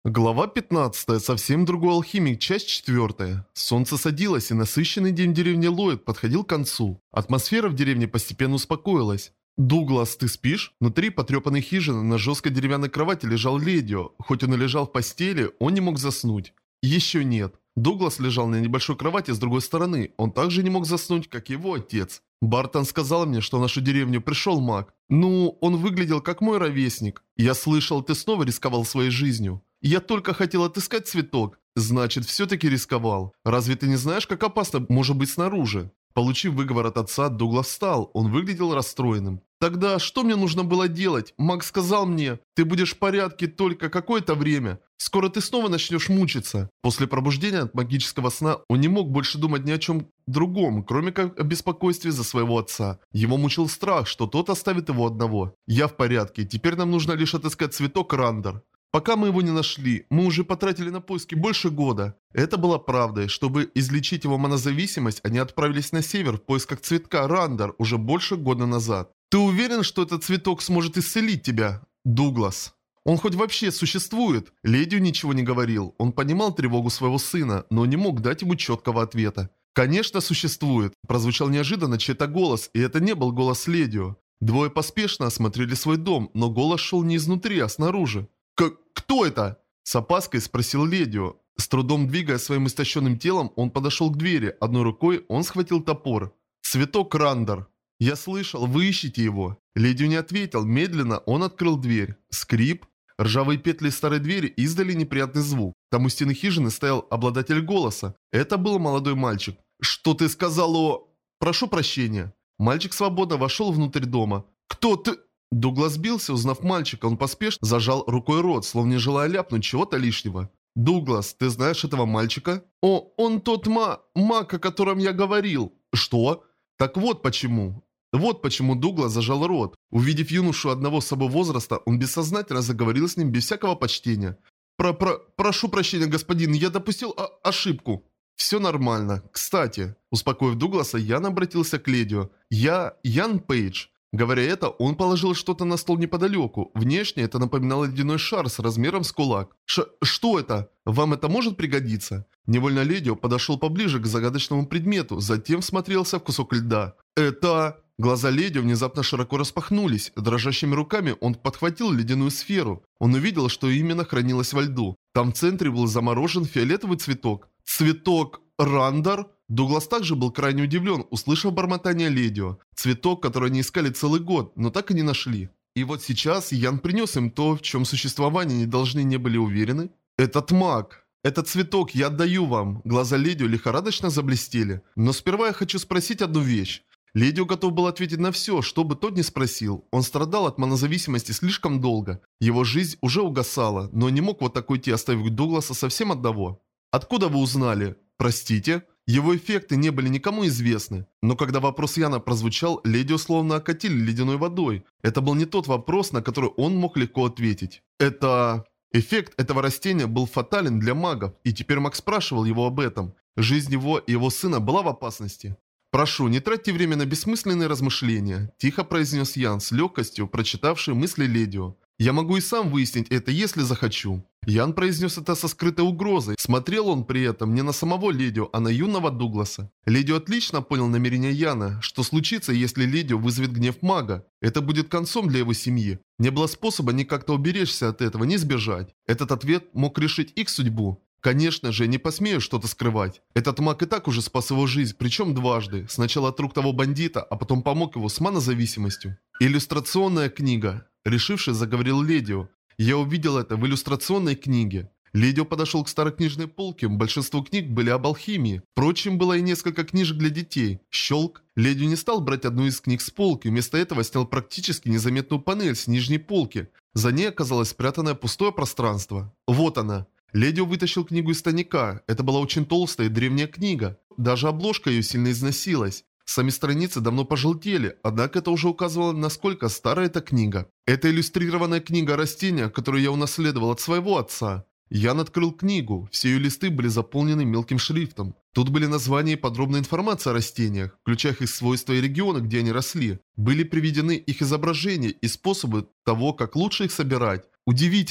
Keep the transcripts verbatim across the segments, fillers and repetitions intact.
Глава пятнадцатая. Совсем другой алхимик. Часть четвертая. Солнце садилось, и насыщенный день в деревне Ллойд подходил к концу. Атмосфера в деревне постепенно успокоилась. «Дуглас, ты спишь?» Внутри потрепанной хижины на жесткой деревянной кровати лежал Ледио. Хоть он и лежал в постели, он не мог заснуть. Еще нет. Дуглас лежал на небольшой кровати с другой стороны. Он также не мог заснуть, как его отец. Бартон сказал мне, что в нашу деревню пришел маг. Ну, он выглядел как мой ровесник. Я слышал, ты снова рисковал своей жизнью. Я только хотел отыскать цветок. Значит, все-таки рисковал. Разве ты не знаешь, как опасно может быть снаружи? Получив выговор от отца, Дуглас встал. Он выглядел расстроенным. Тогда что мне нужно было делать? Маг сказал мне, ты будешь в порядке только какое-то время. Скоро ты снова начнешь мучиться. После пробуждения от магического сна он не мог больше думать ни о чем другом, кроме как о беспокойстве за своего отца. Его мучил страх, что тот оставит его одного. Я в порядке. Теперь нам нужно лишь отыскать цветок Рандер. Пока мы его не нашли, мы уже потратили на поиски больше года. Это было правдой. Чтобы излечить его монозависимость, они отправились на север в поисках цветка Рандер уже больше года назад. Ты уверен, что этот цветок сможет исцелить тебя, Дуглас? Он хоть вообще существует? Ледио ничего не говорил. Он понимал тревогу своего сына, но не мог дать ему четкого ответа. «Конечно, существует!» Прозвучал неожиданно чей-то голос, и это не был голос Ледио. Двое поспешно осмотрели свой дом, но голос шел не изнутри, а снаружи. К «Кто это?» С опаской спросил Ледио. С трудом двигая своим истощенным телом, он подошел к двери. Одной рукой он схватил топор. «Цветок Рандер. Я слышал, вы ищете его». Ледио не ответил. Медленно он открыл дверь. Скрип. Ржавые петли старой двери издали неприятный звук. Там у стены хижины стоял обладатель голоса. Это был молодой мальчик. «Что ты сказал о...» «Прошу прощения». Мальчик свободно вошел внутрь дома. «Кто ты...» Дуглас сбился, узнав мальчика, он поспешно зажал рукой рот, словно не желая ляпнуть чего-то лишнего. «Дуглас, ты знаешь этого мальчика?» «О, он тот ма... маг, о котором я говорил». «Что?» «Так вот почему». Вот почему Дуглас зажал рот. Увидев юношу одного с собой возраста, он бессознательно заговорил с ним без всякого почтения. «Про... про... прошу прощения, господин, я допустил о... ошибку». «Все нормально. Кстати», успокоив Дугласа, Ян обратился к Ледио. «Я Ян Пейдж». Говоря это, он положил что-то на стол неподалеку. Внешне это напоминало ледяной шар с размером с кулак. Ш «Что это? Вам это может пригодиться?» Невольно Ледио подошел поближе к загадочному предмету, затем всмотрелся в кусок льда. «Это...» Глаза Ледио внезапно широко распахнулись. Дрожащими руками он подхватил ледяную сферу. Он увидел, что именно хранилось во льду. Там в центре был заморожен фиолетовый цветок. «Цветок Рандер?» Дуглас также был крайне удивлен, услышав бормотание Ледио. Цветок, который они искали целый год, но так и не нашли. И вот сейчас Ян принес им то, в чем существование они должны не были уверены. «Этот маг! Этот цветок я отдаю вам!» Глаза Ледио лихорадочно заблестели. «Но сперва я хочу спросить одну вещь». Ледио готов был ответить на все, что бы тот ни спросил. Он страдал от монозависимости слишком долго. Его жизнь уже угасала, но не мог вот так уйти, оставив Дугласа совсем одного. «Откуда вы узнали?» «Простите?» Его эффекты не были никому известны. Но когда вопрос Яна прозвучал, Ледио словно окатили ледяной водой. Это был не тот вопрос, на который он мог легко ответить. Это... Эффект этого растения был фатален для магов, и теперь маг спрашивал его об этом. Жизнь его и его сына была в опасности. «Прошу, не тратьте время на бессмысленные размышления», – тихо произнес Ян с легкостью, прочитавший мысли Ледио. «Я могу и сам выяснить это, если захочу». Ян произнес это со скрытой угрозой. Смотрел он при этом не на самого Ледио, а на юного Дугласа. Ледио отлично понял намерение Яна, что случится, если Ледио вызовет гнев мага. Это будет концом для его семьи. Не было способа ни как-то уберечься от этого, ни сбежать. Этот ответ мог решить их судьбу. Конечно же, не посмею что-то скрывать. Этот маг и так уже спас его жизнь, причем дважды. Сначала от рук того бандита, а потом помог его с монозависимостью. Иллюстрационная книга. Решившись, заговорил Ледио. Я увидел это в иллюстрационной книге. Ледио подошел к старой книжной полке. Большинство книг были об алхимии. Впрочем, было и несколько книжек для детей. Щелк. Ледио не стал брать одну из книг с полки. Вместо этого снял практически незаметную панель с нижней полки. За ней оказалось спрятанное пустое пространство. Вот она. Ледио вытащил книгу из тайника. Это была очень толстая и древняя книга. Даже обложка ее сильно износилась. Сами страницы давно пожелтели, однако это уже указывало, насколько старая эта книга. Это иллюстрированная книга о растениях, которую я унаследовал от своего отца. Ян открыл книгу. Все ее листы были заполнены мелким шрифтом. Тут были названия и подробная информация о растениях, включая их свойства и регионы, где они росли. Были приведены их изображения и способы того, как лучше их собирать. Удивительно.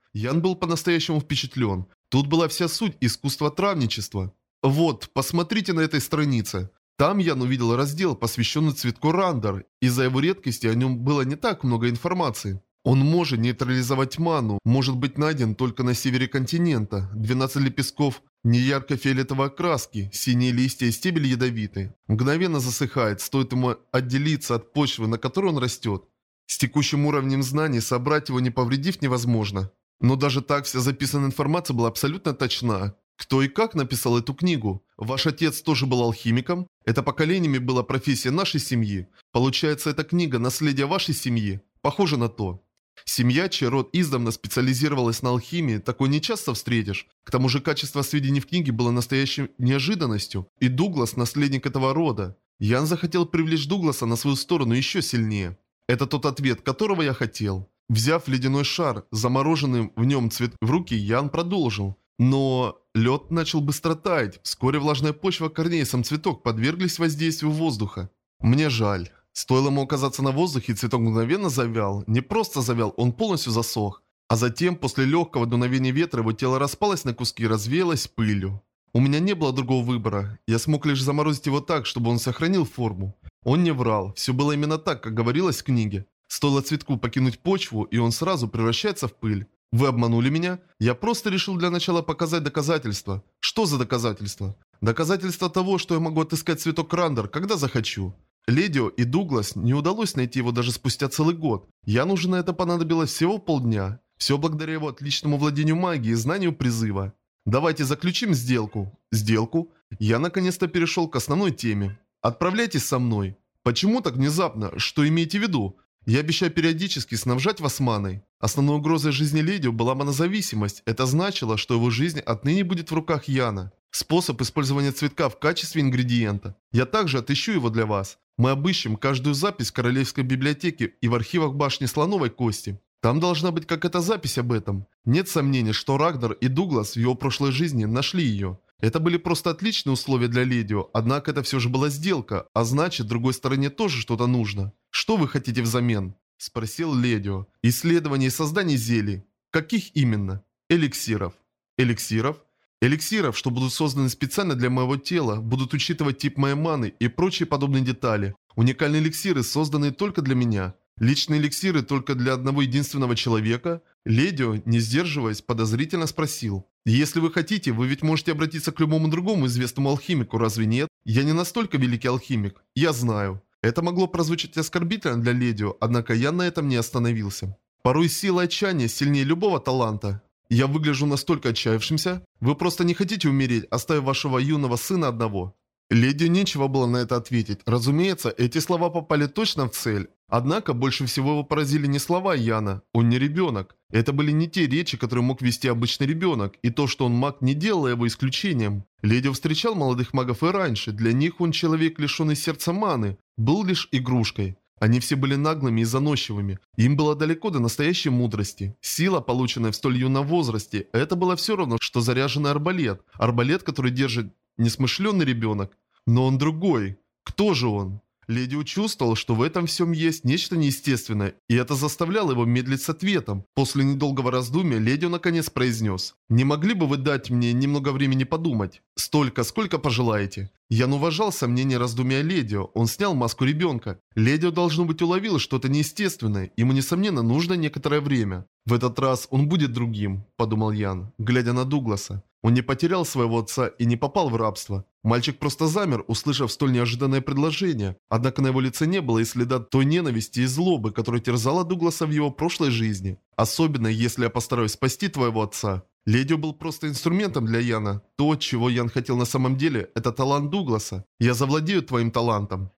Ян был по-настоящему впечатлен. Тут была вся суть искусства травничества. Вот, посмотрите на этой странице. Там Ян увидел раздел, посвященный цветку Рандар. Из-за его редкости о нем было не так много информации. Он может нейтрализовать ману, может быть найден только на севере континента. двенадцать лепестков неярко-фиолетовой окраски, синие листья и стебель ядовиты. Мгновенно засыхает, стоит ему отделиться от почвы, на которой он растет. С текущим уровнем знаний собрать его не повредив невозможно. Но даже так вся записанная информация была абсолютно точна. Кто и как написал эту книгу? Ваш отец тоже был алхимиком? Это поколениями была профессия нашей семьи. Получается, эта книга – наследие вашей семьи? Похоже на то. Семья, чей род издавна специализировалась на алхимии, такой не часто встретишь. К тому же качество сведений в книге было настоящей неожиданностью. И Дуглас – наследник этого рода. Ян захотел привлечь Дугласа на свою сторону еще сильнее. Это тот ответ, которого я хотел. Взяв ледяной шар, замороженным в нем цвет в руки, Ян продолжил. Но лед начал быстро таять. Вскоре влажная почва корней и сам цветок подверглись воздействию воздуха. Мне жаль. Стоило ему оказаться на воздухе, и цветок мгновенно завял. Не просто завял, он полностью засох. А затем, после легкого дуновения ветра, его тело распалось на куски и развеялось пылью. У меня не было другого выбора. Я смог лишь заморозить его так, чтобы он сохранил форму. Он не врал. Все было именно так, как говорилось в книге. Стоило цветку покинуть почву, и он сразу превращается в пыль. Вы обманули меня? Я просто решил для начала показать доказательства. Что за доказательства? Доказательства того, что я могу отыскать цветок Рандар, когда захочу. Ледио и Дуглас не удалось найти его даже спустя целый год. Яну же на это понадобилось всего полдня. Все благодаря его отличному владению магией и знанию призыва. Давайте заключим сделку. Сделку? Я наконец-то перешел к основной теме. Отправляйтесь со мной. Почему так внезапно? Что имеете в виду? Я обещаю периодически снабжать вас маной. Основной угрозой жизни Ледио была манозависимость. Это значило, что его жизнь отныне будет в руках Яна. Способ использования цветка в качестве ингредиента. Я также отыщу его для вас. Мы обыщем каждую запись в Королевской библиотеке и в архивах башни Слоновой Кости. Там должна быть какая-то запись об этом. Нет сомнений, что Рагдар и Дуглас в его прошлой жизни нашли ее. Это были просто отличные условия для Ледио, однако это все же была сделка, а значит, другой стороне тоже что-то нужно. Что вы хотите взамен? Спросил Ледио. Исследование и создание зелий. Каких именно? Эликсиров. Эликсиров? Эликсиров, что будут созданы специально для моего тела, будут учитывать тип моей маны и прочие подобные детали. Уникальные эликсиры, созданные только для меня. Личные эликсиры только для одного единственного человека? Ледио, не сдерживаясь, подозрительно спросил. Если вы хотите, вы ведь можете обратиться к любому другому известному алхимику, разве нет? Я не настолько великий алхимик. Я знаю. Это могло прозвучать оскорбительно для Ледио, однако я на этом не остановился. Порой сила отчаяния сильнее любого таланта. Я выгляжу настолько отчаявшимся? Вы просто не хотите умереть, оставив вашего юного сына одного. Ледио нечего было на это ответить. Разумеется, эти слова попали точно в цель. Однако, больше всего его поразили не слова Яна. Он не ребенок. Это были не те речи, которые мог вести обычный ребенок, и то, что он маг, не делало его исключением. Ледио встречал молодых магов и раньше. Для них он человек, лишенный сердца маны, был лишь игрушкой. Они все были наглыми и заносчивыми. Им было далеко до настоящей мудрости. Сила, полученная в столь юном возрасте, это было все равно, что заряженный арбалет. Арбалет, который держит несмышленный ребенок. Но он другой. Кто же он? Ледио чувствовал, что в этом всем есть нечто неестественное, и это заставляло его медлить с ответом. После недолгого раздумья Ледио наконец произнес. «Не могли бы вы дать мне немного времени подумать? Столько, сколько пожелаете». Ян уважал сомнения и раздумья Ледио. Он снял маску ребенка. Ледио, должно быть, уловил что-то неестественное. Ему, несомненно, нужно некоторое время. «В этот раз он будет другим», – подумал Ян, глядя на Дугласа. Он не потерял своего отца и не попал в рабство. Мальчик просто замер, услышав столь неожиданное предложение. Однако на его лице не было и следа той ненависти и злобы, которая терзала Дугласа в его прошлой жизни. Особенно, если я постараюсь спасти твоего отца. Ледио был просто инструментом для Яна. То, чего Ян хотел на самом деле, это талант Дугласа. Я завладею твоим талантом.